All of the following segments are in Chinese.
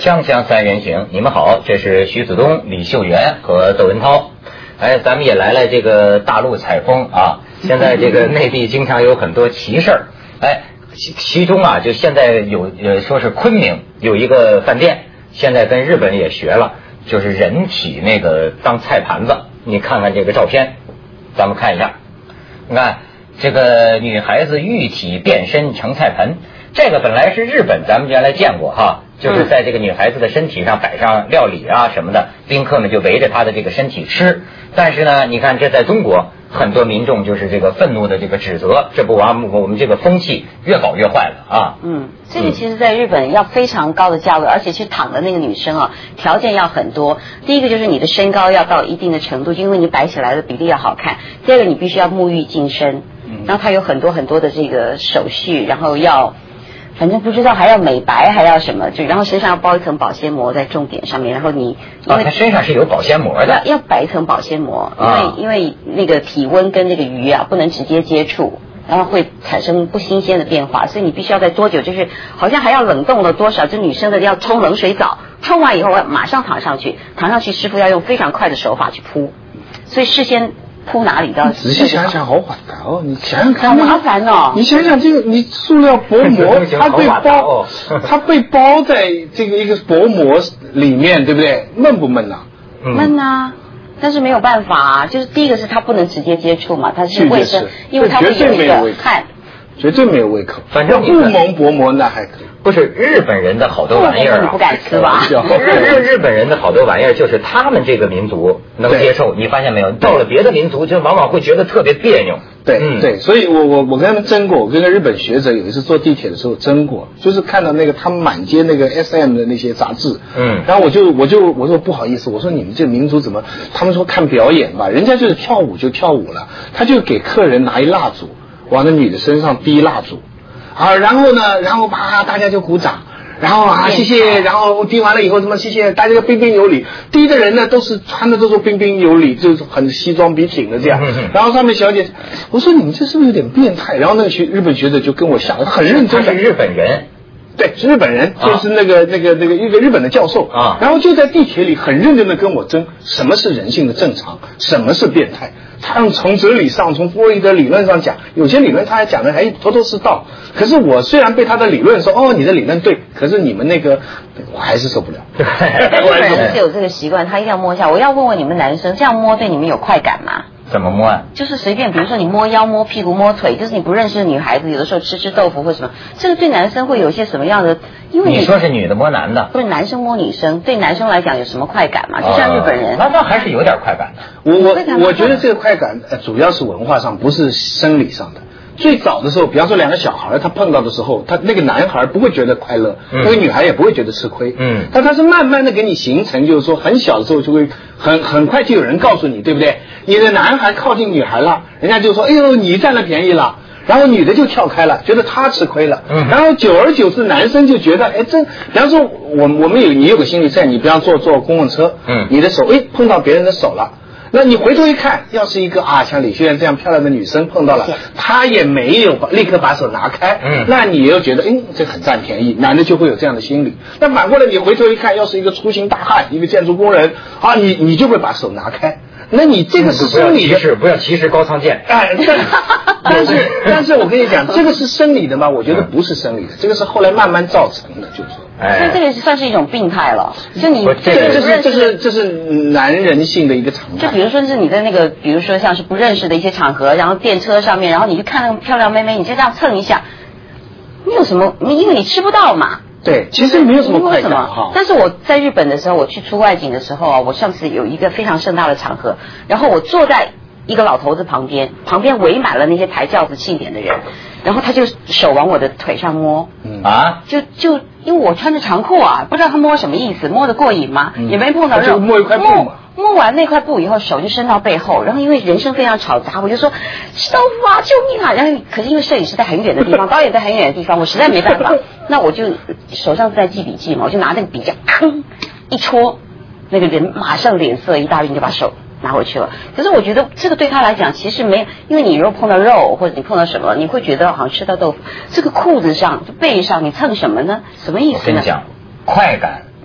锵锵三人行，你们好，这是徐子东、李秀媛和窦文涛。哎，咱们也来了这个大陆采风啊。现在这个内地经常有很多奇事儿，哎，其中啊，就现在有说是昆明有一个饭店，现在跟日本也学了，就是人体那个当菜盘子。你看看这个照片，咱们看一下，你看这个女孩子玉体变身成菜盆，这个本来是日本咱们原来见过哈。就是在这个女孩子的身体上摆上料理啊什么的，宾客们就围着她的这个身体吃。但是呢，你看这在中国，很多民众就是这个愤怒的这个指责，这不我们这个风气越搞越坏了啊。 这个其实在日本要非常高的价位，而且去躺的那个女生啊，条件要很多。第一个就是你的身高要到一定的程度，因为你摆起来的比例要好看。第二个你必须要沐浴净身，然后它有很多很多的这个手续，然后要。反正不知道还要美白还要什么，就然后身上要包一层保鲜膜在重点上面，然后你因为它身上是有保鲜膜的， 要摆一层保鲜膜，因为那个体温跟那个鱼啊不能直接接触，然后会产生不新鲜的变化，所以你必须要在多久，就是好像还要冷冻了多少，就女生的要冲冷水澡，冲完以后马上躺上去师傅要用非常快的手法去铺，所以事先。铺哪里的？ 仔细想想，好烦哦！你想想看， 好麻烦哦！ 你想想这个，你塑料薄膜，它被包在这个一个薄膜里面，对不对？闷不闷啊？ 闷啊！但是没有办法啊，就是第一个是它不能直接接触嘛，它是卫生，因为它会有一个汗， 绝对没有胃口。 反正不蒙薄膜那还可以。 不是日本人的好多玩意儿你不敢吃吧？ 日本人的好多玩意儿就是他们这个民族能接受，你发现没有？到了别的民族就往往会觉得特别别扭。 对，所以我跟他们争过，我跟日本学者有一次坐地铁的时候争过，就是看到那个他们满街那个 SM 的那些杂志，然后我说不好意思，我说你们这民族怎么？他们说看表演吧，人家就是跳舞就跳舞了，他就给客人拿一蜡烛往那女的身上滴蜡烛。然后啪，大家就鼓掌，然后谢谢，然后滴完了以后什么谢谢，大家彬彬有礼，滴的人呢都是穿的都是彬彬有礼，就是很西装笔挺的这样，然后上面小姐，我说你们这是不是有点变态？然后那个日本学者就跟我想，很认真的， 是日本人。 对，是日本人，就是那个一个日本的教授啊，然后就在地铁里很认真的跟我争什么是人性的正常，什么是变态。他从哲理上，从弗洛伊德理论上讲，有些理论他还讲的还头头是道。可是我虽然被他的理论说你的理论对，可是你们那个我还是受不了。日本人是有这个习惯，他一定要摸一下。我要问问你们男生，这样摸对你们有快感吗？ 怎么摸啊？ 就是随便，比如说你摸腰、摸屁股、摸腿，就是你不认识的女孩子，有的时候吃豆腐或什么，这个对男生会有一些什么样的？因为你说是女的摸男的， 不是男生摸女生，对男生来讲有什么快感嘛？就像日本人， 那还是有点快感的。 我觉得这个快感主要是文化上，不是生理上的。最早的时候，比方说两个小孩他碰到的时候，他那个男孩不会觉得快乐，那个女孩也不会觉得吃亏，但他是慢慢的给你形成，就是说很小的时候就会很快就有人告诉你，对不对？你的男孩靠近女孩了，人家就说哎呦你占了便宜了，然后女的就跳开了，觉得她吃亏了，然后久而久之男生就觉得比方说你有个心理在，你比方坐公共车，你的手碰到别人的手了。那你回头一看，要是一个像李秀媛这样漂亮的女生碰到了，她也没有立刻把手拿开，那你又觉得这很占便宜，男的就会有这样的心理。那反过来你回头一看，要是一个粗心大汉，一个建筑工人你就会把手拿开。那你这个是生理的， 不要歧视高仓健。 但是我跟你讲，这个是生理的吗？我觉得不是生理的，这个是后来慢慢造成的，就是说。 所以这个算是一种病态了。就你这是男人性的一个常态。 就比如说是你的那个，比如说像是不认识的一些场合，然后电车上面，然后你去看那个漂亮妹妹，你就这样蹭一下，你有什么？因为你吃不到嘛。 对，其实没有什么快感哈。但是我在日本的时候，我去出外景的时候我上次有一个非常盛大的场合，然后我坐在一个老头子旁边围满了那些抬轿子庆典的人，然后他就手往我的腿上摸，就因为我穿着长裤不知道他摸什么意思，摸得过瘾吗？也没碰到肉， 就摸一块布嘛。 摸完那块布以后，手就伸到背后，然后因为人声非常嘈杂，我就说师傅啊，救命啊！然后可是因为摄影师在很远的地方，导演在很远的地方，我实在没办法，那我就手上是在记笔记嘛，我就拿那个笔一戳，那个人马上脸色一大变，就把手拿回去了。可是我觉得这个对他来讲其实没有，因为你如果碰到肉或者你碰到什么，你会觉得好像吃到豆腐。这个裤子上、背上你蹭什么呢？什么意思呢？ 我跟你讲，快感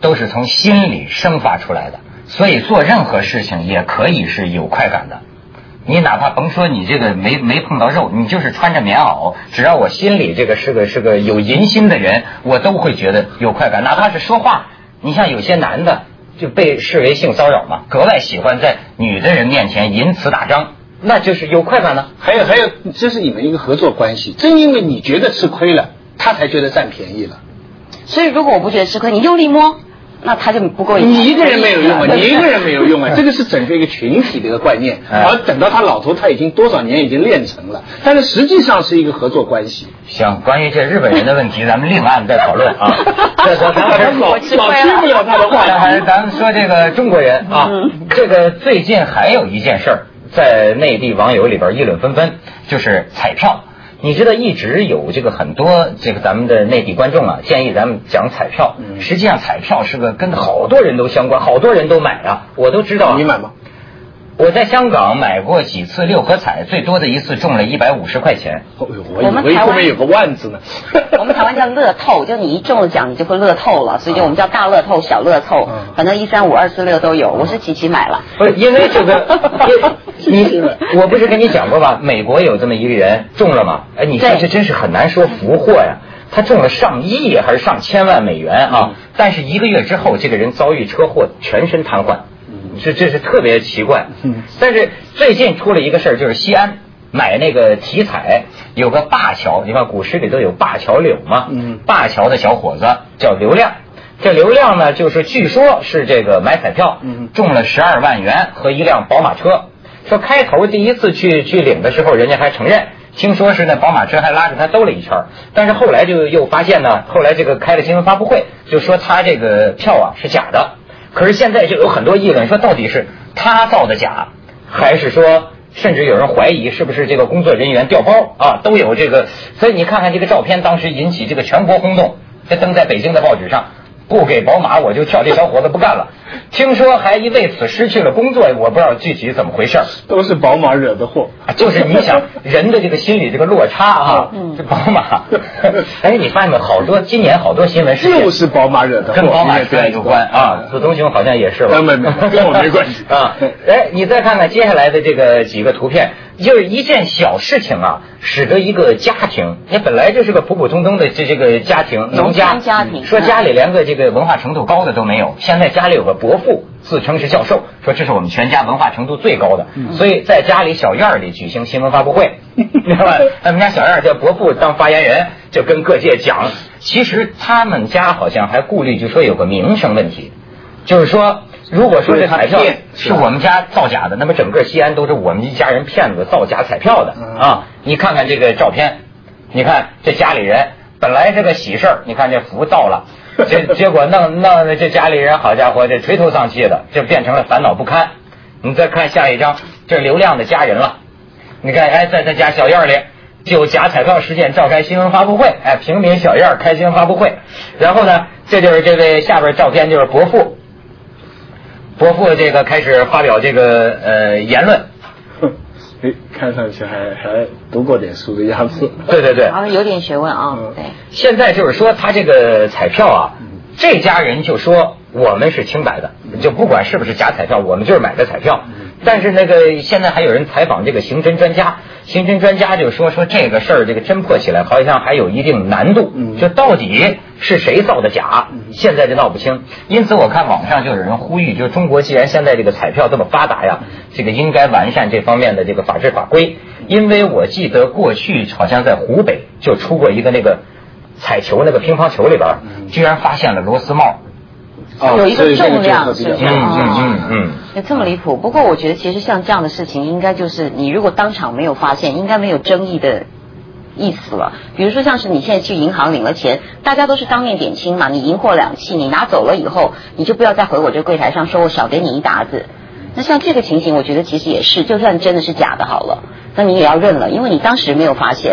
都是从心里生发出来的，所以做任何事情也可以是有快感的。你哪怕甭说你这个没碰到肉，你就是穿着棉袄，只要我心里这个是个有淫心的人，我都会觉得有快感。哪怕是说话，你像有些男的就被视为性骚扰嘛，格外喜欢在女的人面前淫词打章，那就是有快感呢。 还有，这是你们一个合作关系，正因为你觉得吃亏了，他才觉得占便宜了。 所以如果我不觉得吃亏，你用力摸，那他就不够。 你一个人没有用啊，你一个人没有用啊，这个是整个一个群体的一个观念。而等到他老头，他已经多少年已经练成了，但是实际上是一个合作关系。 行，关于这日本人的问题，咱们另案再讨论啊。 咱老听不了他的话。 咱们说这个中国人啊，这个最近还有一件事儿，在内地网友里边议论纷纷，就是彩票。你知道一直有这个很多这个咱们的内地观众啊，建议咱们讲彩票。实际上彩票是个跟好多人都相关，好多人都买啊，我都知道。 你买吗？ 我在香港买过几次六合彩，最多的一次中了150块钱。 我以为后面有个万字呢。 我们台湾叫乐透，就你一中了奖你就会乐透了，所以就我们叫大乐透、小乐透，反正1、3、5、2、4、6都有。我是琪琪买了。 不是因为这个，我不是跟你讲过吗？美国有这么一个人中了吗？哎，你说这真是很难说福祸呀。他中了上亿还是上千万美元啊！但是1个月之后，这个人遭遇车祸，全身瘫痪。这是特别奇怪。但是最近出了一个事儿，就是西安买那个体彩，有个灞桥，你看古诗里都有灞桥柳嘛。灞桥的小伙子叫刘亮，这刘亮呢，就是据说是这个买彩票，中了12万元和一辆宝马车。说开头第一次去领的时候，人家还承认，听说是那宝马车还拉着他兜了一圈，但是后来就又发现呢，后来这个开了新闻发布会，就说他这个票啊是假的。可是现在就有很多议论说，到底是他造的假，还是说甚至有人怀疑是不是这个工作人员调包啊，都有这个。所以你看看这个照片，当时引起这个全国轰动，这登在北京的报纸上，不给宝马我就跳，这小伙子不干了，听说还为此失去了工作，我不知道具体怎么回事。 都是宝马惹的祸。 就是你想人的这个心理这个落差啊，这宝马，哎，你发现没有？今年好多新闻事件就是宝马惹的祸， 跟宝马车有关啊。子东兄好像也是吧？ 没，跟我没关系啊。哎，你再看看接下来的这个几个图片，就是一件小事情啊，使得一个家庭，你本来就是个普普通通的这个家庭，农家庭， 说家里连个这个文化程度高的都没有，现在家里有个伯父，自称是教授，说这是我们全家文化程度最高的，所以在家里小院里举行新闻发布会，明白吧？他们家小院叫伯父当发言人，就跟各界讲。其实他们家好像还顾虑，就说有个名声问题，就是说如果说这彩票是我们家造假的，那么整个西安都是我们一家人骗子造假彩票的啊！你看看这个照片，你看这家里人本来是个喜事儿，你看这福到了，结果弄这家里人，好家伙，这垂头丧气的，就变成了烦恼不堪。你再看下一张，这是刘亮的家人了，你看，哎，在他家小院里就假彩票事件召开新闻发布会，哎，平民小院开新闻发布会。然后呢，这就是这位下边照片，就是伯父这个开始发表这个言论。 看上去还读过点书的样子。 对， 好像有点学问啊。对， 现在就是说他这个彩票啊，这家人就说我们是清白的，就不管是不是假彩票，我们就是买的彩票。但是那个现在还有人采访这个刑侦专家就说这个事儿这个侦破起来好像还有一定难度，就到底是谁造的假，现在就闹不清。因此我看网上就有人呼吁，就中国既然现在这个彩票这么发达呀，这个应该完善这方面的这个法制法规。因为我记得过去好像在湖北就出过一个那个彩球，那个乒乓球里边居然发现了螺丝帽。 有一个重量，是不是？ 有这么离谱。不过我觉得其实像这样的事情，应该就是你如果当场没有发现，应该没有争议的意思了。比如说像是你现在去银行领了钱，大家都是当面点清嘛，你银货两讫，你拿走了以后，你就不要再回我这个柜台上说我少给你一沓子。那像这个情形，我觉得其实也是，就算真的是假的好了，那你也要认了，因为你当时没有发现嘛。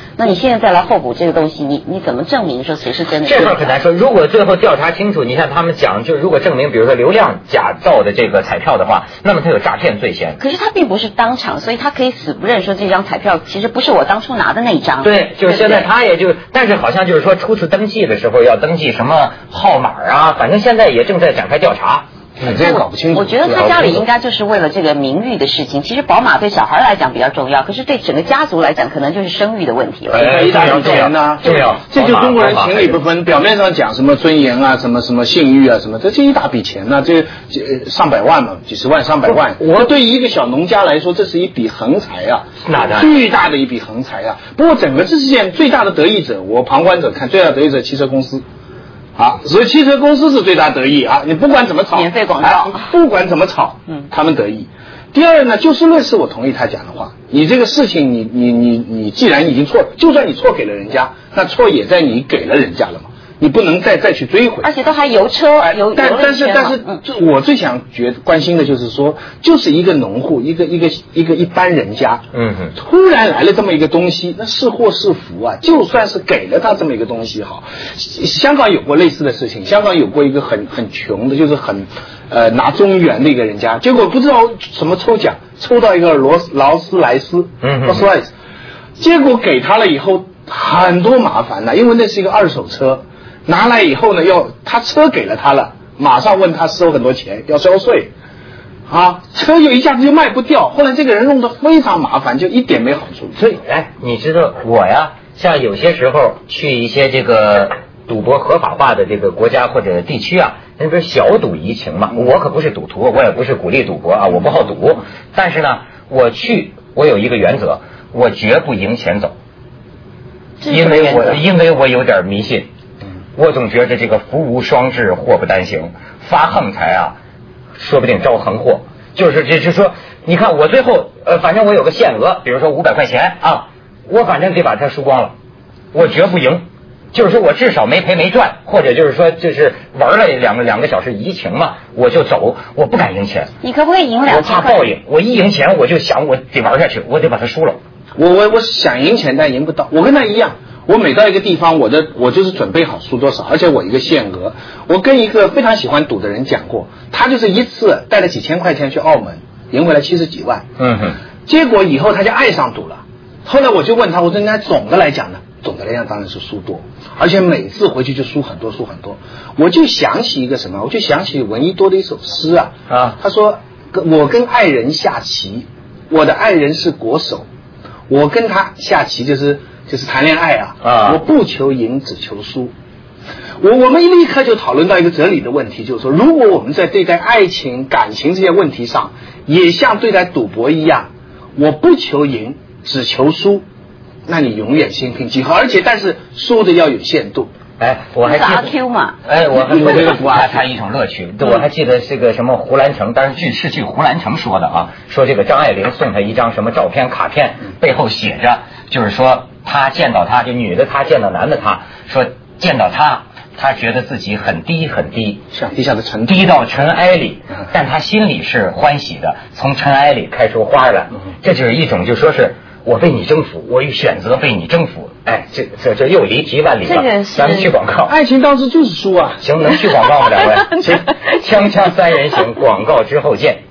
那你现在再来候补这个东西，你怎么证明说谁是真的？ 这块很难说。如果最后调查清楚，你像他们讲，就如果证明，比如说流量假造的这个彩票的话，那么他有诈骗罪嫌。 可是他并不是当场，所以他可以死不认说这张彩票其实不是我当初拿的那一张。 对，就是现在他也就，但是好像就是说初次登记的时候要登记什么号码啊，反正现在也正在展开调查。 这个搞不清楚。 我觉得他家里应该就是为了这个名誉的事情。其实宝马对小孩来讲比较重要，可是对整个家族来讲，可能就是生育的问题了。 一大笔钱呢， 重要。 这就中国人情理不分，表面上讲什么尊严啊，什么性欲啊，什么这一大笔钱呢，这上百万嘛，几十万、上百万。我对于一个小农家来说，这是一笔横财啊，巨大的一笔横财啊。不过整个这事件最大的得益者，我旁观者看，最大的得益者汽车公司。所以汽车公司是最大得益啊！你不管怎么炒， 免费广告， 不管怎么炒，他们得益。第二呢，就事论事，我同意他讲的话。你这个事情，你既然已经错，就算你错给了人家，那错也在你给了人家了嘛。你不能再去追回， 而且都还油车， 但是，我最想关心的就是说，就是一个农户，一般人家，突然来了这么一个东西，那是祸是福啊！就算是给了他这么一个东西好，香港有过类似的事情，香港有过一个很穷的，就是拿中元的一个人家，结果不知道什么抽奖，抽到一个劳斯莱斯，结果给他了以后很多麻烦呢，因为那是一个二手车。拿来以后呢，他车给了他了，马上问他收很多钱，要交税，车又一下子就卖不掉。后来这个人弄得非常麻烦，就一点没好处。 所以，你知道我呀，像有些时候去一些这个赌博合法化的这个国家或者地区啊，那不是小赌怡情嘛？我可不是赌徒，我也不是鼓励赌博啊，我不好赌。但是呢，我有一个原则，我绝不赢钱走，因为我有点迷信。我总觉得这个福无双至，祸不单行，发横财啊，说不定招横祸。就是说，你看我最后反正我有个限额，比如说500块钱啊，我反正得把它输光了，我绝不赢。就是说我至少没赔没赚，或者就是说就是玩了两个小时怡情嘛，我就走，我不敢赢钱。 你可不可以赢2000块？ 我怕报应，我一赢钱我就想我得玩下去，我得把它输了。 我想赢钱，但赢不到。我跟他一样。我每到一个地方，我就是准备好输多少，而且我一个限额。我跟一个非常喜欢赌的人讲过，他就是一次带了几千块钱去澳门，赢回来70几万。结果以后他就爱上赌了。后来我就问他，我说那总的来讲呢？总的来讲当然是输多，而且每次回去就输很多。我就想起一个什么？我就想起闻一多的一首诗啊。他说我跟爱人下棋，我的爱人是国手，我跟他下棋就是谈恋爱啊，我不求赢，只求输。我们立刻就讨论到一个哲理的问题，就是说，如果我们在对待爱情、感情这些问题上，也像对待赌博一样，我不求赢，只求输，那你永远心平气和，但是输的要有限度。 我还记得阿 Q 嘛， 我这个不阿它一种乐趣。我还记得是个什么胡兰成，但是据胡兰成说的啊，说这个张爱玲送他一张什么照片卡片，背后写着，就是说他见到他，就女的他见到男的他，说见到他觉得自己很低很低， 像地下的尘土， 低到尘埃里，但他心里是欢喜的，从尘埃里开出花来。这就是一种就说是我被你征服，我选择被你征服。这又离题万里了。咱们去广告。 爱情当时就是输啊。 行，能去广告吗？两位，请锵锵三人行，广告之后见。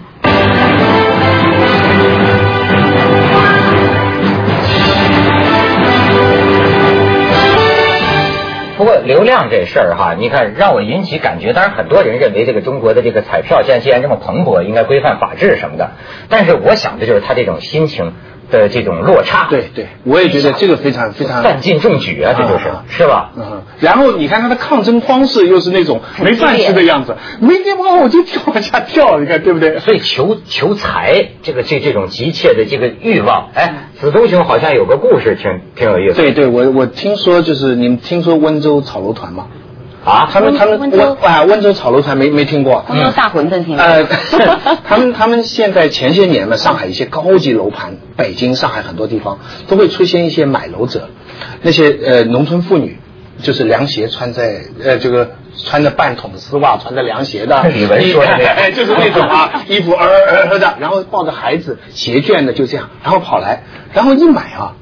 不过流量这事儿哈，你看让我引起感觉，当然很多人认为这个中国的这个彩票现在既然这么蓬勃，应该规范法治什么的，但是我想的就是他这种心情的这种落差。 对，我也觉得这个非常犯尽中举啊，这就是是吧？ 然后你看他的抗争方式又是那种没饭吃的样子，没地方我就往下跳，你看对不对？ 所以求财这种急切的这个欲望，子东兄好像有个故事挺有意思。 对，我听说就是你们听说温州炒楼团吗？他们温州炒楼团没听过。 温州大馄饨听过。 他们现在前些年呢，上海一些高级楼盘，北京、上海很多地方都会出现一些买楼者，那些农村妇女，就是凉鞋穿在穿着半筒的丝袜，穿着凉鞋的。 李文说的就是那种衣服的，然后抱着孩子，携眷的就这样，然后跑来，然后一买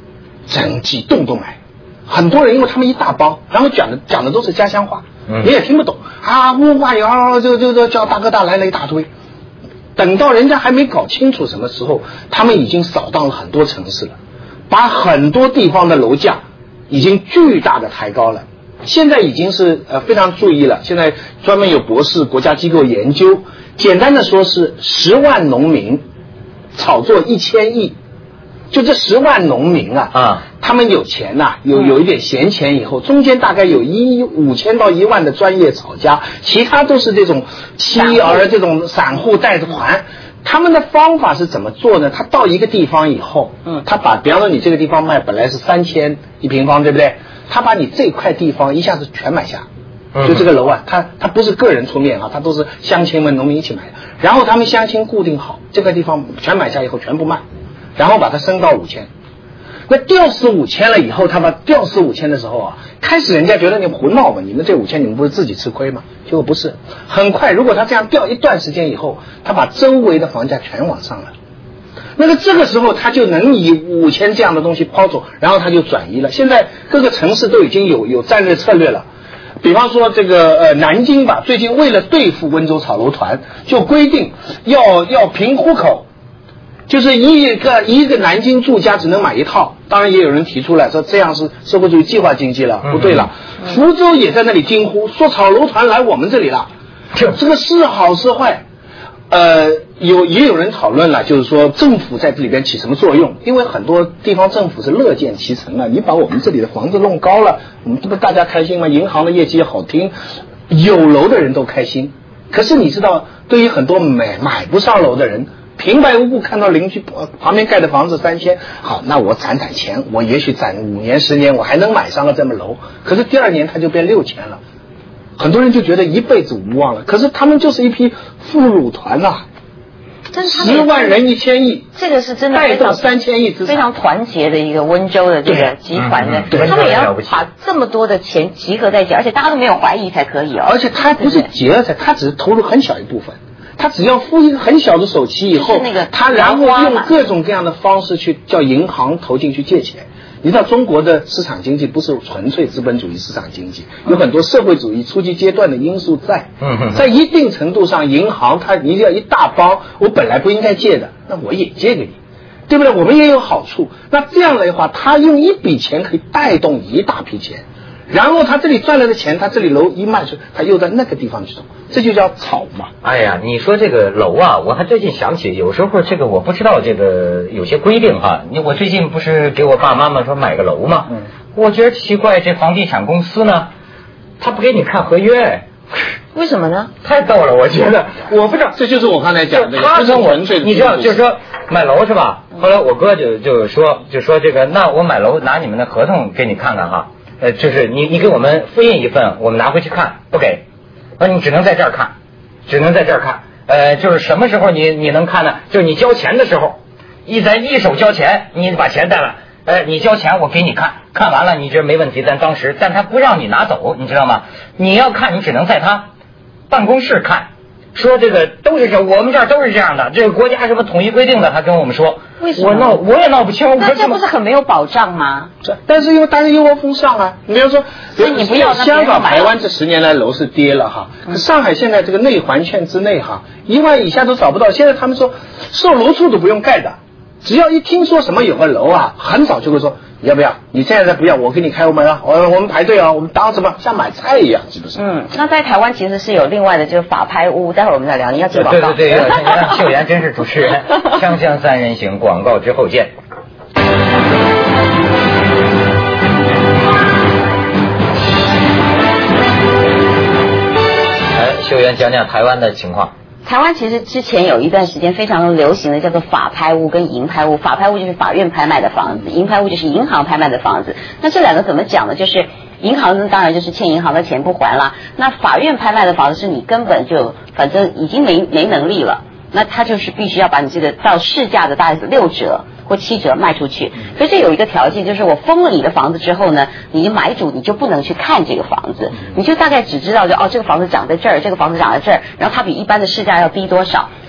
整几栋都买。很多人因为他们一大帮，然后讲的都是家乡话，你也听不懂啊，呜哇呀，就叫大哥大来了一大堆。等到人家还没搞清楚什么时候，他们已经扫荡了很多城市了，把很多地方的楼价已经巨大的抬高了。现在已经是非常注意了，现在专门有博士国家机构研究，简单的说是10万农民炒作1000亿，就这10万农民他们有钱呐，有一点闲钱以后，中间大概有5000到1万的专业炒家，其他都是这种妻儿这种散户带着团。他们的方法是怎么做呢？他到一个地方以后，他把比方说你这个地方卖本来是3000一平方，对不对？他把你这块地方一下子全买下，就这个楼啊，他不是个人出面他都是乡亲们农民一起买的。然后他们乡亲固定好这块地方全买下以后全部卖，然后把它升到5000。那吊死5000了以后，他把吊死5000的时候开始人家觉得你胡闹嘛，你们这5000你们不是自己吃亏吗？结果不是，很快如果他这样吊一段时间以后，他把周围的房价全往上了。那个这个时候他就能以5000这样的东西抛走，然后他就转移了。现在各个城市都已经有战略策略了，比方说这个南京吧，最近为了对付温州炒楼团，就规定要凭户口，就是一个南京住家只能买一套。当然也有人提出来说这样是社会主义计划经济了，不对了。福州也在那里惊呼说炒楼团来我们这里了，这个是好是坏？也有人讨论了，就是说政府在这里边起什么作用？因为很多地方政府是乐见其成了，你把我们这里的房子弄高了，我们这不大家开心吗？银行的业绩也好听，有楼的人都开心。可是你知道，对于很多买不上楼的人，平白无故看到邻居旁边盖的房子3000，好，那我攒钱，我也许攒5年10年，我还能买上了这么楼。可是第2年它就变6000了。很多人就觉得一辈子无望了，可是他们就是一批富乳团10万人1000亿， 这个是真的带动3000亿资产， 非常团结的一个温州的这个集团的，他们也要把这么多的钱集合在一起，而且大家都没有怀疑才可以而且他不是集合才，他只是投入很小一部分，他只要付一个很小的首期以后，他然后用各种各样的方式去叫银行投进去借钱。你知道中国的市场经济不是纯粹资本主义市场经济，有很多社会主义初级阶段的因素在。在一定程度上，银行你要一大帮，我本来不应该借的，那我也借给你，对不对？我们也有好处。那这样的话，他用一笔钱可以带动一大批钱，然后他这里赚来的钱，他这里楼一卖出，他又在那个地方去走，这就叫炒嘛。 哎呀，你说这个楼我还最近想起，有时候这个我不知道这个有些规定我最近不是给我爸妈妈说买个楼吗？我觉得奇怪，这房地产公司呢，他不给你看合约。 为什么呢？ 太逗了，我觉得，我不知道， 这就是我刚才讲的， 他跟我，你知道，就是说买楼是吧？后来我哥就说这个，那我买楼拿你们的合同给你看看就是你给我们复印一份，我们拿回去看，不给，你只能在这儿看，就是什么时候你能看呢？就是你交钱的时候，咱一手交钱，你把钱带来，你交钱我给你看，看完了你觉得没问题，但他不让你拿走，你知道吗？你要看，你只能在他办公室看。说这个都是我们这儿都是这样的，这个国家什么统一规定的，他跟我们说， 为什么我也闹不清。 那这不是很没有保障吗？ 但是因为大家一窝蜂上你比如说， 你不要香港、台湾这10年来楼市跌了上海现在这个内环圈之内1万以下都找不到。现在他们说售楼处都不用盖的，只要一听说什么有个楼很早就会说你要不要？你现在不要，我给你开门我们排队我们当什么像买菜一样，是不是？ 那在台湾其实是有另外的，就是法拍屋，待会儿我们再聊。你要接广告。 对，秀妍真是主持人。锵锵三人行，广告之后见。秀妍讲讲台湾的情况。 台湾其实之前有一段时间非常流行的叫做法拍屋跟银拍屋，法拍屋就是法院拍卖的房子，银拍屋就是银行拍卖的房子。那这两个怎么讲呢？就是银行呢当然就是欠银行的钱不还啦，那法院拍卖的房子是你根本就反正已经没能力了，那他就是必须要把你这个到市价的大概是6折或7折卖出去。可是有一个条件，就是我封了你的房子之后呢，你买主你就不能去看这个房子，你就大概只知道这个房子长在这儿，这个房子长在这儿，然后它比一般的市价要低多少。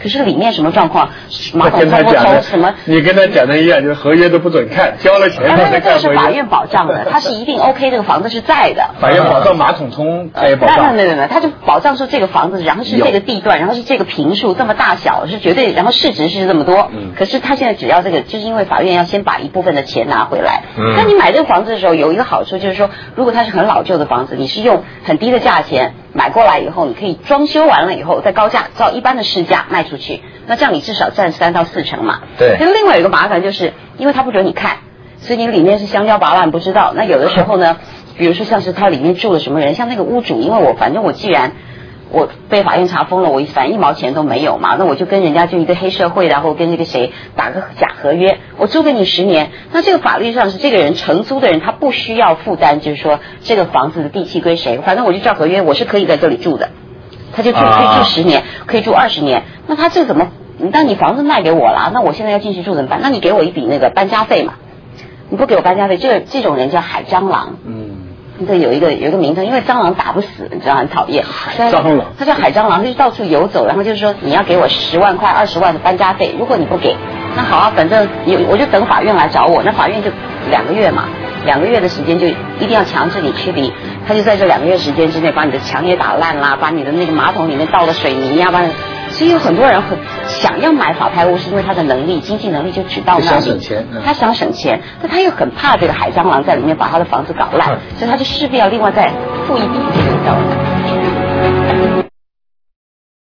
可是里面什么状况，马桶跟他讲的什么， 你跟他讲的一样，就是合约都不准看，交了钱他才看合约。 这是法院保障的，他是一定 OK， 这个房子是在的。 法院保障马桶通，他也保障。 没，他就保障说这个房子，然后是这个地段，然后是这个坪数这么大小，是绝对，然后市值是这么多。可是他现在只要这个，就是因为法院要先把一部分的钱拿回来。那你买这个房子的时候有一个好处，就是说，如果它是很老旧的房子，你是用很低的价钱买过来以后，你可以装修完了以后再高价照一般的市价卖出去，那这样你至少占3到4成嘛。 对。 那另外有一个麻烦就是，因为他不准你看，所以你里面是香蕉拔烂不知道。那有的时候呢，比如说像是他里面住了什么人，像那个屋主，因为反正我既然我被法院查封了，我反正1毛钱都没有嘛，那我就跟人家就一个黑社会，然后跟这个谁打个假合约，我租给你10年。那这个法律上是这个人承租的人，他不需要负担，就是说这个房子的地契归谁，反正我就照合约，我是可以在这里住的，他就可以住10年，可以住20年。那他这怎么？那你房子卖给我了，那我现在要进去住怎么办？那你给我一笔那个搬家费嘛？你不给我搬家费，这种人叫海蟑螂。这有一个名称，因为蟑螂打不死，你知道很讨厌。 海蟑螂， 它叫海蟑螂，它就到处游走，然后就是说你要给我10万块、20万的搬家费，如果你不给，那好啊，反正我就等法院来找我，那法院就2个月嘛，2个月的时间就一定要强制你驱离，他就在这2个月时间之内把你的墙也打烂啦，把你的那个马桶里面倒了水泥呀，所以有很多人想要买法拍屋，是因为他的经济能力就只到那里， 想省钱， 他想省钱，但他又很怕这个海蟑螂在里面把他的房子搞烂，所以他就势必要另外再付一笔这个